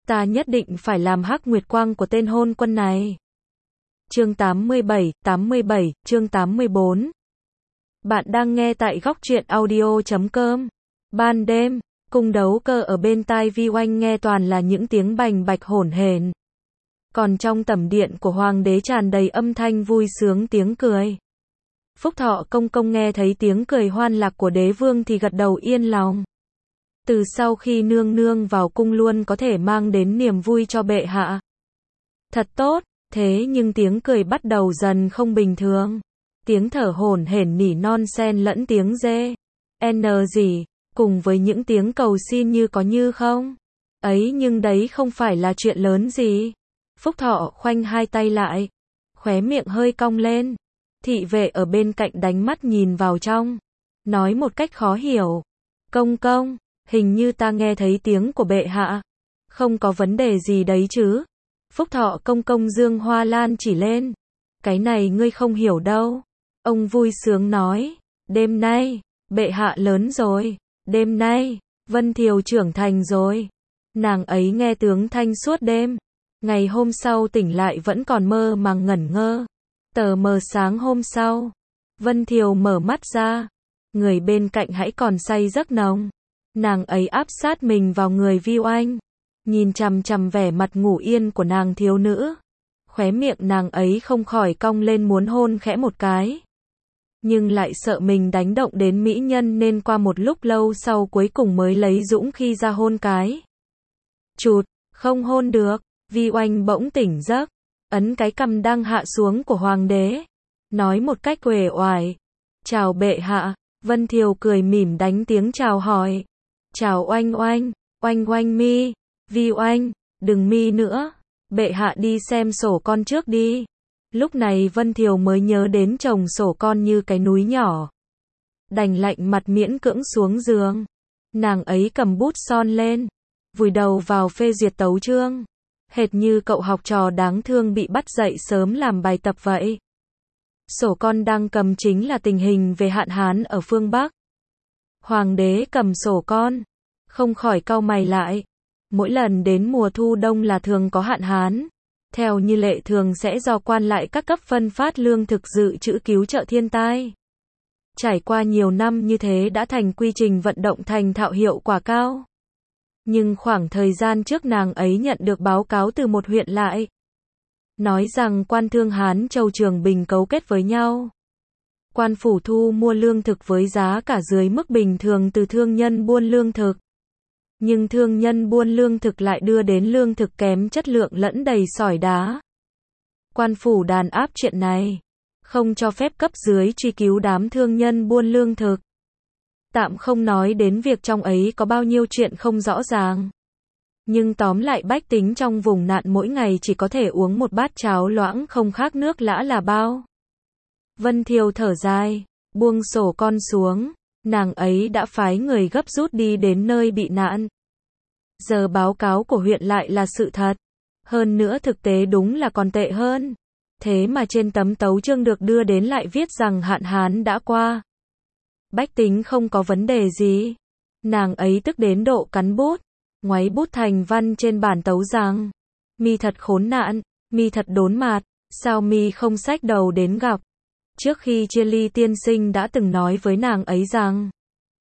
Ta nhất định phải làm hắc nguyệt quang của tên hôn quân này. Chương 87, chương 84. Bạn đang nghe tại góc truyện audio.com. Ban đêm, cung đấu cơ ở bên tai Vi Oanh nghe toàn là những tiếng bành bạch hổn hển. Còn trong tẩm điện của hoàng đế tràn đầy âm thanh vui sướng tiếng cười. Phúc Thọ công công nghe thấy tiếng cười hoan lạc của đế vương thì gật đầu yên lòng. Từ sau khi nương nương vào cung luôn có thể mang đến niềm vui cho bệ hạ. Thật tốt, thế nhưng tiếng cười bắt đầu dần không bình thường. Tiếng thở hổn hển nỉ non xen lẫn tiếng dê, n gì, cùng với những tiếng cầu xin như có như không. Ấy nhưng đấy không phải là chuyện lớn gì. Phúc Thọ khoanh hai tay lại, khóe miệng hơi cong lên. Thị vệ ở bên cạnh đánh mắt nhìn vào trong, nói một cách khó hiểu. Công công, hình như ta nghe thấy tiếng của bệ hạ. Không có vấn đề gì đấy chứ? Phúc Thọ công công dương hoa lan chỉ lên. Cái này ngươi không hiểu đâu. Ông vui sướng nói. Đêm nay, bệ hạ lớn rồi. Đêm nay, Vân Thiều trưởng thành rồi. Nàng ấy nghe tướng thanh suốt đêm. Ngày hôm sau tỉnh lại vẫn còn mơ màng ngẩn ngơ. Tờ mờ sáng hôm sau, Vân Thiều mở mắt ra. Người bên cạnh hãy còn say giấc nồng. Nàng ấy áp sát mình vào người Vi Oanh, nhìn chằm chằm vẻ mặt ngủ yên của nàng thiếu nữ. Khóe miệng nàng ấy không khỏi cong lên muốn hôn khẽ một cái. Nhưng lại sợ mình đánh động đến mỹ nhân nên qua một lúc lâu sau cuối cùng mới lấy dũng khí ra hôn cái. Chụt, không hôn được. Vi Oanh bỗng tỉnh giấc, ấn cái cằm đang hạ xuống của hoàng đế, nói một cách uể oải. Chào bệ hạ. Vân Thiều cười mỉm đánh tiếng chào hỏi. Chào Oanh Oanh, Oanh Oanh mi. Vi Oanh, đừng mi nữa. Bệ hạ đi xem sổ con trước đi. Lúc này Vân Thiều mới nhớ đến chồng sổ con như cái núi nhỏ. Đành lạnh mặt miễn cưỡng xuống giường. Nàng ấy cầm bút son lên, vùi đầu vào phê duyệt tấu chương. Hệt như cậu học trò đáng thương bị bắt dậy sớm làm bài tập vậy. Sổ con đang cầm chính là tình hình về hạn hán ở phương Bắc. Hoàng đế cầm sổ con, không khỏi cau mày lại. Mỗi lần đến mùa thu đông là thường có hạn hán. Theo như lệ thường sẽ do quan lại các cấp phân phát lương thực dự trữ cứu trợ thiên tai. Trải qua nhiều năm như thế đã thành quy trình vận động thành thạo hiệu quả cao. Nhưng khoảng thời gian trước nàng ấy nhận được báo cáo từ một huyện lại. Nói rằng quan thương Hán Châu Trường Bình cấu kết với nhau. Quan phủ thu mua lương thực với giá cả dưới mức bình thường từ thương nhân buôn lương thực. Nhưng thương nhân buôn lương thực lại đưa đến lương thực kém chất lượng lẫn đầy sỏi đá. Quan phủ đàn áp chuyện này, không cho phép cấp dưới truy cứu đám thương nhân buôn lương thực. Tạm không nói đến việc trong ấy có bao nhiêu chuyện không rõ ràng. Nhưng tóm lại bách tính trong vùng nạn mỗi ngày chỉ có thể uống một bát cháo loãng không khác nước lã là bao. Vân Thiều thở dài, buông sổ con xuống. Nàng ấy đã phái người gấp rút đi đến nơi bị nạn. Giờ báo cáo của huyện lại là sự thật. Hơn nữa thực tế đúng là còn tệ hơn. Thế mà trên tấm tấu chương được đưa đến lại viết rằng hạn hán đã qua. Bách tính không có vấn đề gì. Nàng ấy tức đến độ cắn bút, ngoáy bút thành văn trên bản tấu rằng: mi thật khốn nạn, mi thật đốn mạt, sao mi không xách đầu đến gặp. Trước khi chia ly tiên sinh đã từng nói với nàng ấy rằng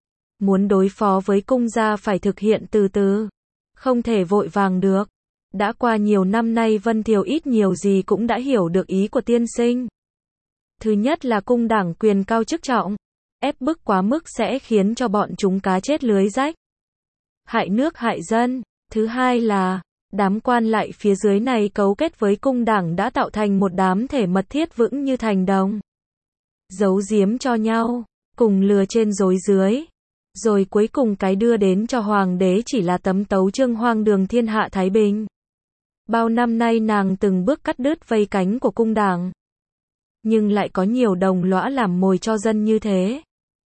muốn đối phó với cung gia phải thực hiện từ từ, không thể vội vàng được. Đã qua nhiều năm nay Vân Thiều ít nhiều gì cũng đã hiểu được ý của tiên sinh. Thứ nhất là cung đảng quyền cao chức trọng, ép bức quá mức sẽ khiến cho bọn chúng cá chết lưới rách, hại nước hại dân. Thứ hai là đám quan lại phía dưới này cấu kết với cung đảng đã tạo thành một đám thể mật thiết vững như thành đồng, giấu giếm cho nhau, cùng lừa trên dối dưới. Rồi cuối cùng cái đưa đến cho hoàng đế chỉ là tấm tấu chương hoang đường thiên hạ thái bình. Bao năm nay nàng từng bước cắt đứt vây cánh của cung đảng. Nhưng lại có nhiều đồng lõa làm mồi cho dân như thế.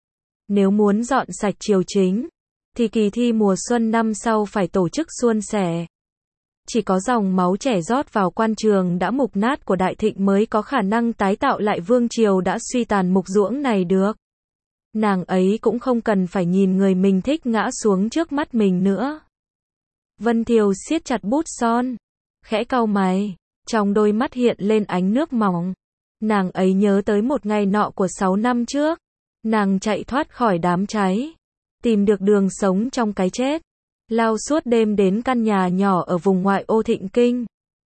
Nếu muốn dọn sạch triều chính, thì kỳ thi mùa xuân năm sau phải tổ chức suôn sẻ. Chỉ có dòng máu trẻ rót vào quan trường đã mục nát của Đại Thịnh mới có khả năng tái tạo lại vương triều đã suy tàn mục ruỗng này được. Nàng ấy cũng không cần phải nhìn người mình thích ngã xuống trước mắt mình nữa. Vân Thiều siết chặt bút son, khẽ cau mày, trong đôi mắt hiện lên ánh nước mỏng. Nàng ấy nhớ tới một ngày nọ của 6 năm trước. Nàng chạy thoát khỏi đám cháy, tìm được đường sống trong cái chết, lao suốt đêm đến căn nhà nhỏ ở vùng ngoại ô Thịnh Kinh.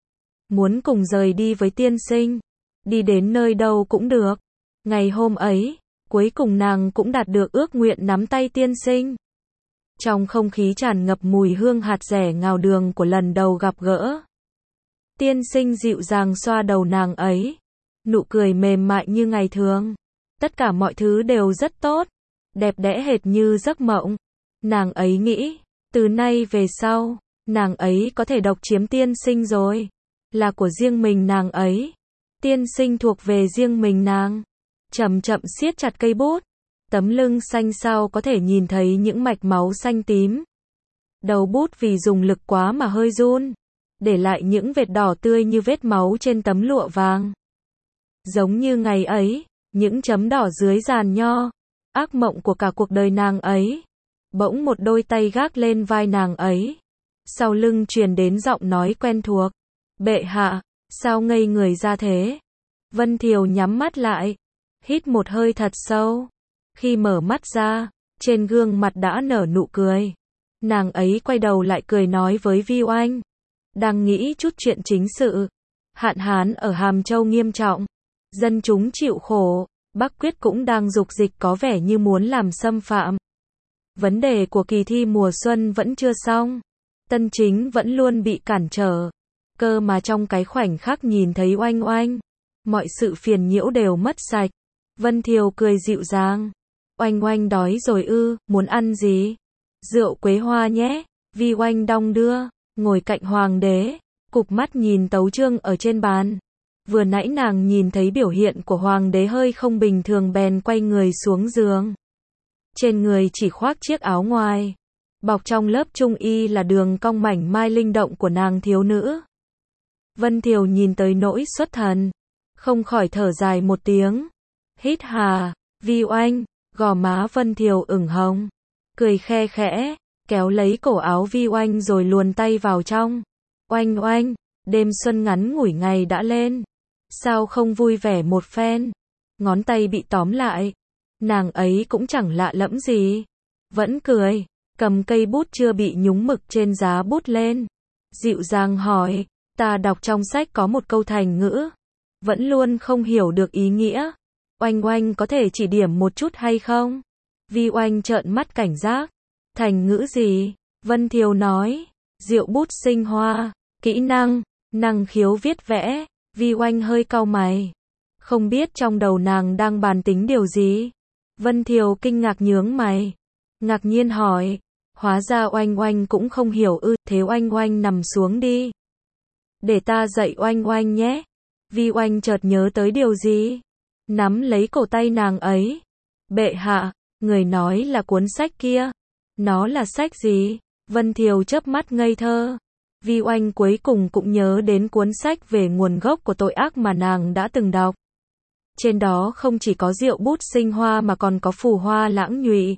Muốn cùng rời đi với tiên sinh, đi đến nơi đâu cũng được. Ngày hôm ấy, cuối cùng nàng cũng đạt được ước nguyện nắm tay tiên sinh. Trong không khí tràn ngập mùi hương hạt dẻ ngào đường của lần đầu gặp gỡ. Tiên sinh dịu dàng xoa đầu nàng ấy, nụ cười mềm mại như ngày thường. Tất cả mọi thứ đều rất tốt, đẹp đẽ hệt như giấc mộng. Nàng ấy nghĩ, từ nay về sau, nàng ấy có thể độc chiếm tiên sinh rồi. Là của riêng mình nàng ấy. Tiên sinh thuộc về riêng mình nàng. Chậm chậm siết chặt cây bút. Tấm lưng xanh sao có thể nhìn thấy những mạch máu xanh tím. Đầu bút vì dùng lực quá mà hơi run, để lại những vệt đỏ tươi như vết máu trên tấm lụa vàng. Giống như ngày ấy, những chấm đỏ dưới giàn nho, ác mộng của cả cuộc đời nàng ấy. Bỗng một đôi tay gác lên vai nàng ấy. Sau lưng truyền đến giọng nói quen thuộc. Bệ hạ, sao ngây người ra thế? Vân Thiều nhắm mắt lại, hít một hơi thật sâu. Khi mở mắt ra, trên gương mặt đã nở nụ cười. Nàng ấy quay đầu lại cười nói với Vi Oanh. Đang nghĩ chút chuyện chính sự. Hạn hán ở Hàm Châu nghiêm trọng. Dân chúng chịu khổ. Bắc Quyết cũng đang dục dịch có vẻ như muốn làm xâm phạm. Vấn đề của kỳ thi mùa xuân vẫn chưa xong. Tân Chính vẫn luôn bị cản trở. Cơ mà trong cái khoảnh khắc nhìn thấy Oanh Oanh, mọi sự phiền nhiễu đều mất sạch. Vân Thiều cười dịu dàng. Oanh Oanh đói rồi ư, muốn ăn gì? Rượu quế hoa nhé. Vi Oanh đong đưa, ngồi cạnh hoàng đế, cụp mắt nhìn tấu chương ở trên bàn. Vừa nãy nàng nhìn thấy biểu hiện của hoàng đế hơi không bình thường bèn quay người xuống giường. Trên người chỉ khoác chiếc áo ngoài. Bọc trong lớp trung y là đường cong mảnh mai linh động của nàng thiếu nữ. Vân Thiều nhìn tới nỗi xuất thần, không khỏi thở dài một tiếng. Hít hà, Vi Oanh, gò má Vân Thiều ửng hồng, cười khe khẽ, kéo lấy cổ áo Vi Oanh rồi luồn tay vào trong. Oanh Oanh, đêm xuân ngắn ngủi ngày đã lên, sao không vui vẻ một phen? Ngón tay bị tóm lại, nàng ấy cũng chẳng lạ lẫm gì, vẫn cười, cầm cây bút chưa bị nhúng mực trên giá bút lên, dịu dàng hỏi. Ta đọc trong sách có một câu thành ngữ, vẫn luôn không hiểu được ý nghĩa. Oanh Oanh có thể chỉ điểm một chút hay không? Vi Oanh trợn mắt cảnh giác. Thành ngữ gì? Vân Thiều nói. Diệu bút sinh hoa, kỹ năng, năng khiếu viết vẽ. Vi Oanh hơi cau mày. Không biết trong đầu nàng đang bàn tính điều gì. Vân Thiều kinh ngạc nhướng mày. Ngạc nhiên hỏi. Hóa ra Oanh Oanh cũng không hiểu ư, thế Oanh Oanh nằm xuống đi. Để ta dạy Oanh Oanh nhé. Vi Oanh chợt nhớ tới điều gì. Nắm lấy cổ tay nàng ấy. Bệ hạ, người nói là cuốn sách kia. Nó là sách gì? Vân Thiều chớp mắt ngây thơ. Vi Oanh cuối cùng cũng nhớ đến cuốn sách về nguồn gốc của tội ác mà nàng đã từng đọc. Trên đó không chỉ có diệu bút sinh hoa mà còn có phù hoa lãng nhụy.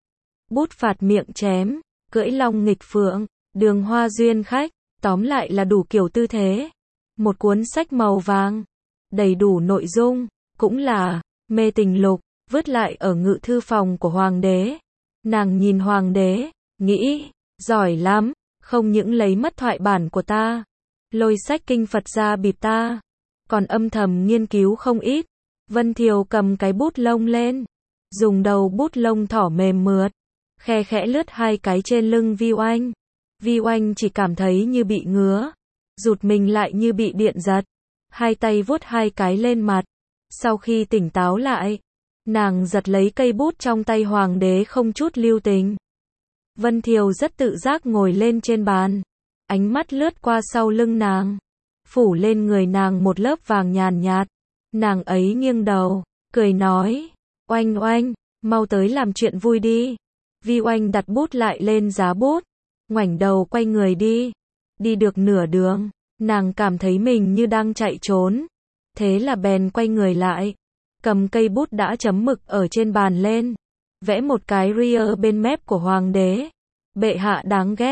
Bút phạt miệng chém, cưỡi long nghịch phượng, đường hoa duyên khách. Tóm lại là đủ kiểu tư thế. Một cuốn sách màu vàng, đầy đủ nội dung, cũng là mê tình lục, vứt lại ở ngự thư phòng của hoàng đế. Nàng nhìn hoàng đế, nghĩ, giỏi lắm, không những lấy mất thoại bản của ta, lôi sách kinh Phật ra bịp ta, còn âm thầm nghiên cứu không ít. Vân Thiều cầm cái bút lông lên, dùng đầu bút lông thỏ mềm mượt, khe khẽ lướt hai cái trên lưng Vi Oanh. Vi Oanh chỉ cảm thấy như bị ngứa, rụt mình lại như bị điện giật, hai tay vuốt hai cái lên mặt. Sau khi tỉnh táo lại, nàng giật lấy cây bút trong tay hoàng đế không chút lưu tình. Vân Thiều rất tự giác ngồi lên trên bàn, ánh mắt lướt qua sau lưng nàng, phủ lên người nàng một lớp vàng nhàn nhạt. Nàng ấy nghiêng đầu, cười nói, Oanh Oanh, mau tới làm chuyện vui đi. Vi Oanh đặt bút lại lên giá bút, ngoảnh đầu quay người đi. Đi được nửa đường, nàng cảm thấy mình như đang chạy trốn. Thế là bèn quay người lại, cầm cây bút đã chấm mực ở trên bàn lên, vẽ một cái ria bên mép của hoàng đế. Bệ hạ đáng ghét.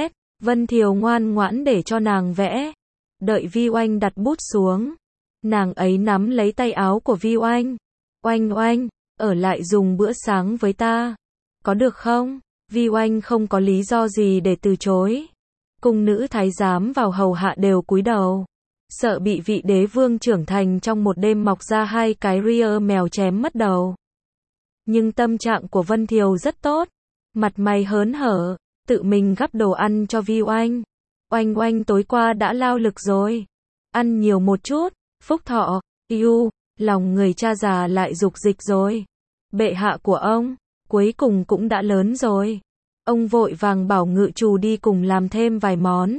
Vân Thiều ngoan ngoãn để cho nàng vẽ. Đợi Vi Oanh đặt bút xuống, nàng ấy nắm lấy tay áo của Vi Oanh. Oanh oanh, ở lại dùng bữa sáng với ta. Có được không? Vi Oanh không có lý do gì để từ chối. Cung nữ thái giám vào hầu hạ đều cúi đầu. Sợ bị vị đế vương trưởng thành trong một đêm mọc ra 2 cái rear mèo chém mất đầu. Nhưng tâm trạng của Vân Thiều rất tốt. Mặt mày hớn hở, tự mình gắp đồ ăn cho Vi Oanh. Oanh oanh tối qua đã lao lực rồi. Ăn nhiều một chút. Phúc Thọ, yêu, lòng người cha già lại dục dịch rồi. Bệ hạ của ông, cuối cùng cũng đã lớn rồi. Ông vội vàng bảo ngự trù đi cùng làm thêm vài món.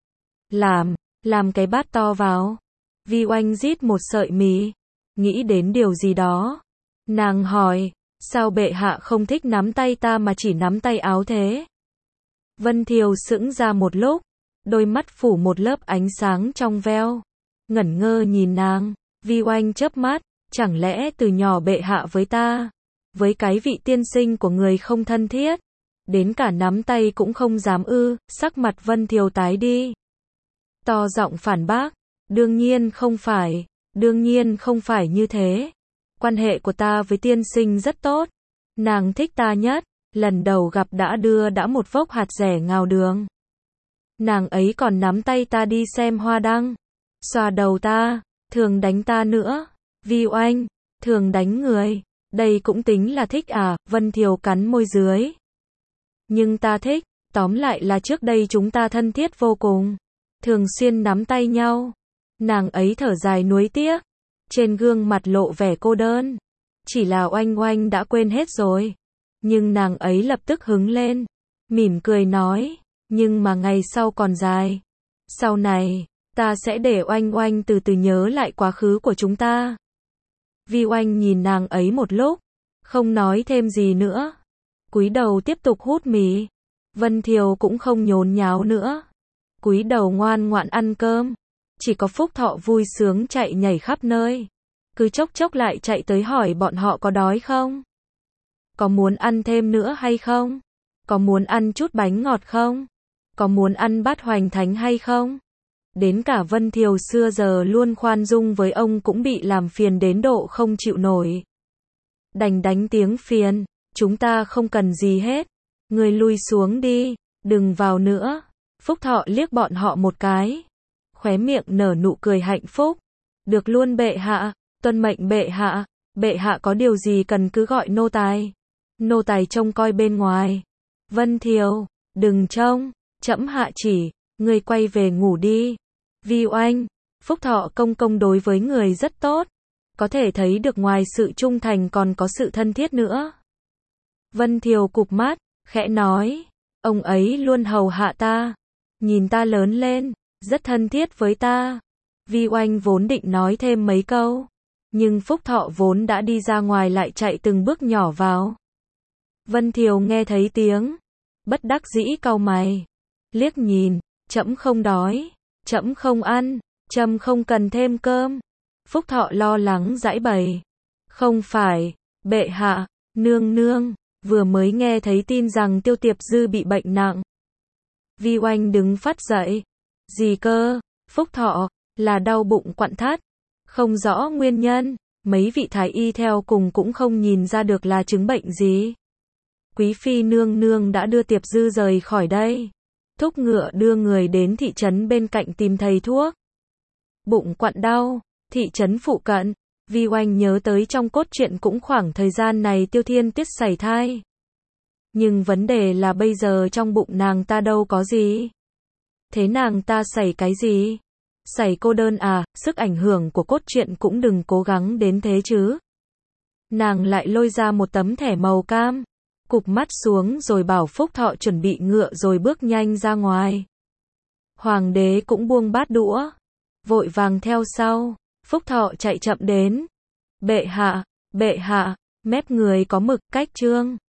Làm cái bát to vào. Vi Oanh rít một sợi mì. Nghĩ đến điều gì đó. Nàng hỏi, sao bệ hạ không thích nắm tay ta mà chỉ nắm tay áo thế? Vân Thiều sững ra một lúc. Đôi mắt phủ một lớp ánh sáng trong veo. Ngẩn ngơ nhìn nàng. Vi Oanh chớp mắt. Chẳng lẽ từ nhỏ bệ hạ với ta, với cái vị tiên sinh của người không thân thiết, đến cả nắm tay cũng không dám ư? Sắc mặt Vân Thiều tái đi. To giọng phản bác. Đương nhiên không phải như thế. Quan hệ của ta với tiên sinh rất tốt. Nàng thích ta nhất. Lần đầu gặp đã đưa một vốc hạt dẻ ngào đường. Nàng ấy còn nắm tay ta đi xem hoa đăng. Xoa đầu ta. Thường đánh ta nữa. Vi Oanh, thường đánh người. Đây cũng tính là thích à? Vân Thiều cắn môi dưới. Nhưng ta thích. Tóm lại là trước đây chúng ta thân thiết vô cùng. Thường xuyên nắm tay nhau. Nàng ấy thở dài nuối tiếc. Trên gương mặt lộ vẻ cô đơn. Chỉ là Oanh Oanh đã quên hết rồi. Nhưng nàng ấy lập tức hứng lên. Mỉm cười nói. Nhưng mà ngày sau còn dài. Sau này, ta sẽ để Oanh Oanh từ từ nhớ lại quá khứ của chúng ta. Vi Oanh nhìn nàng ấy một lúc. Không nói thêm gì nữa. Cúi đầu tiếp tục hút mì. Vân Thiều cũng không nhốn nháo nữa. Cúi đầu ngoan ngoãn ăn cơm. Chỉ có Phúc Thọ vui sướng chạy nhảy khắp nơi. Cứ chốc chốc lại chạy tới hỏi bọn họ có đói không? Có muốn ăn thêm nữa hay không? Có muốn ăn chút bánh ngọt không? Có muốn ăn bát hoành thánh hay không? Đến cả Vân Thiều xưa giờ luôn khoan dung với ông cũng bị làm phiền đến độ không chịu nổi. Đành đánh tiếng phiền. Chúng ta không cần gì hết. Người lui xuống đi. Đừng vào nữa. Phúc Thọ liếc bọn họ một cái. Khóe miệng nở nụ cười hạnh phúc. Được luôn bệ hạ. Tuân mệnh bệ hạ. Bệ hạ có điều gì cần cứ gọi nô tài. Nô tài trông coi bên ngoài. Vân Thiều, đừng trông. Trẫm hạ chỉ. Người quay về ngủ đi. Vi Oanh, Phúc Thọ công công đối với người rất tốt. Có thể thấy được ngoài sự trung thành còn có sự thân thiết nữa. Vân Thiều cụp mắt, khẽ nói. Ông ấy luôn hầu hạ ta. Nhìn ta lớn lên. Rất thân thiết với ta. Vi Oanh vốn định nói thêm mấy câu. Nhưng Phúc Thọ vốn đã đi ra ngoài lại chạy từng bước nhỏ vào. Vân Thiều nghe thấy tiếng. Bất đắc dĩ cau mày. Liếc nhìn. Trẫm không đói. Trẫm không ăn. Trẫm không cần thêm cơm. Phúc Thọ lo lắng giãi bày. Không phải. Bệ hạ. Nương nương. Vừa mới nghe thấy tin rằng Tiêu Tiệp Dư bị bệnh nặng. Vi Oanh đứng phát dậy. Gì cơ? Phúc Thọ. Là đau bụng quặn thắt. Không rõ nguyên nhân. Mấy vị thái y theo cùng cũng không nhìn ra được là chứng bệnh gì. Quý phi nương nương đã đưa Tiệp Dư rời khỏi đây. Thúc ngựa đưa người đến thị trấn bên cạnh tìm thầy thuốc. Bụng quặn đau. Thị trấn phụ cận. Vi Oanh nhớ tới trong cốt truyện cũng khoảng thời gian này Tiêu Thiên Tiết sảy thai. Nhưng vấn đề là bây giờ trong bụng nàng ta đâu có gì. Thế nàng ta sảy cái gì? Sảy cô đơn à? Sức ảnh hưởng của cốt truyện cũng đừng cố gắng đến thế chứ. Nàng lại lôi ra một tấm thẻ màu cam. Cụp mắt xuống rồi bảo Phúc Thọ chuẩn bị ngựa rồi bước nhanh ra ngoài. Hoàng đế cũng buông bát đũa. Vội vàng theo sau. Phúc Thọ chạy chậm đến. Bệ hạ, mép người có mực, cách trương.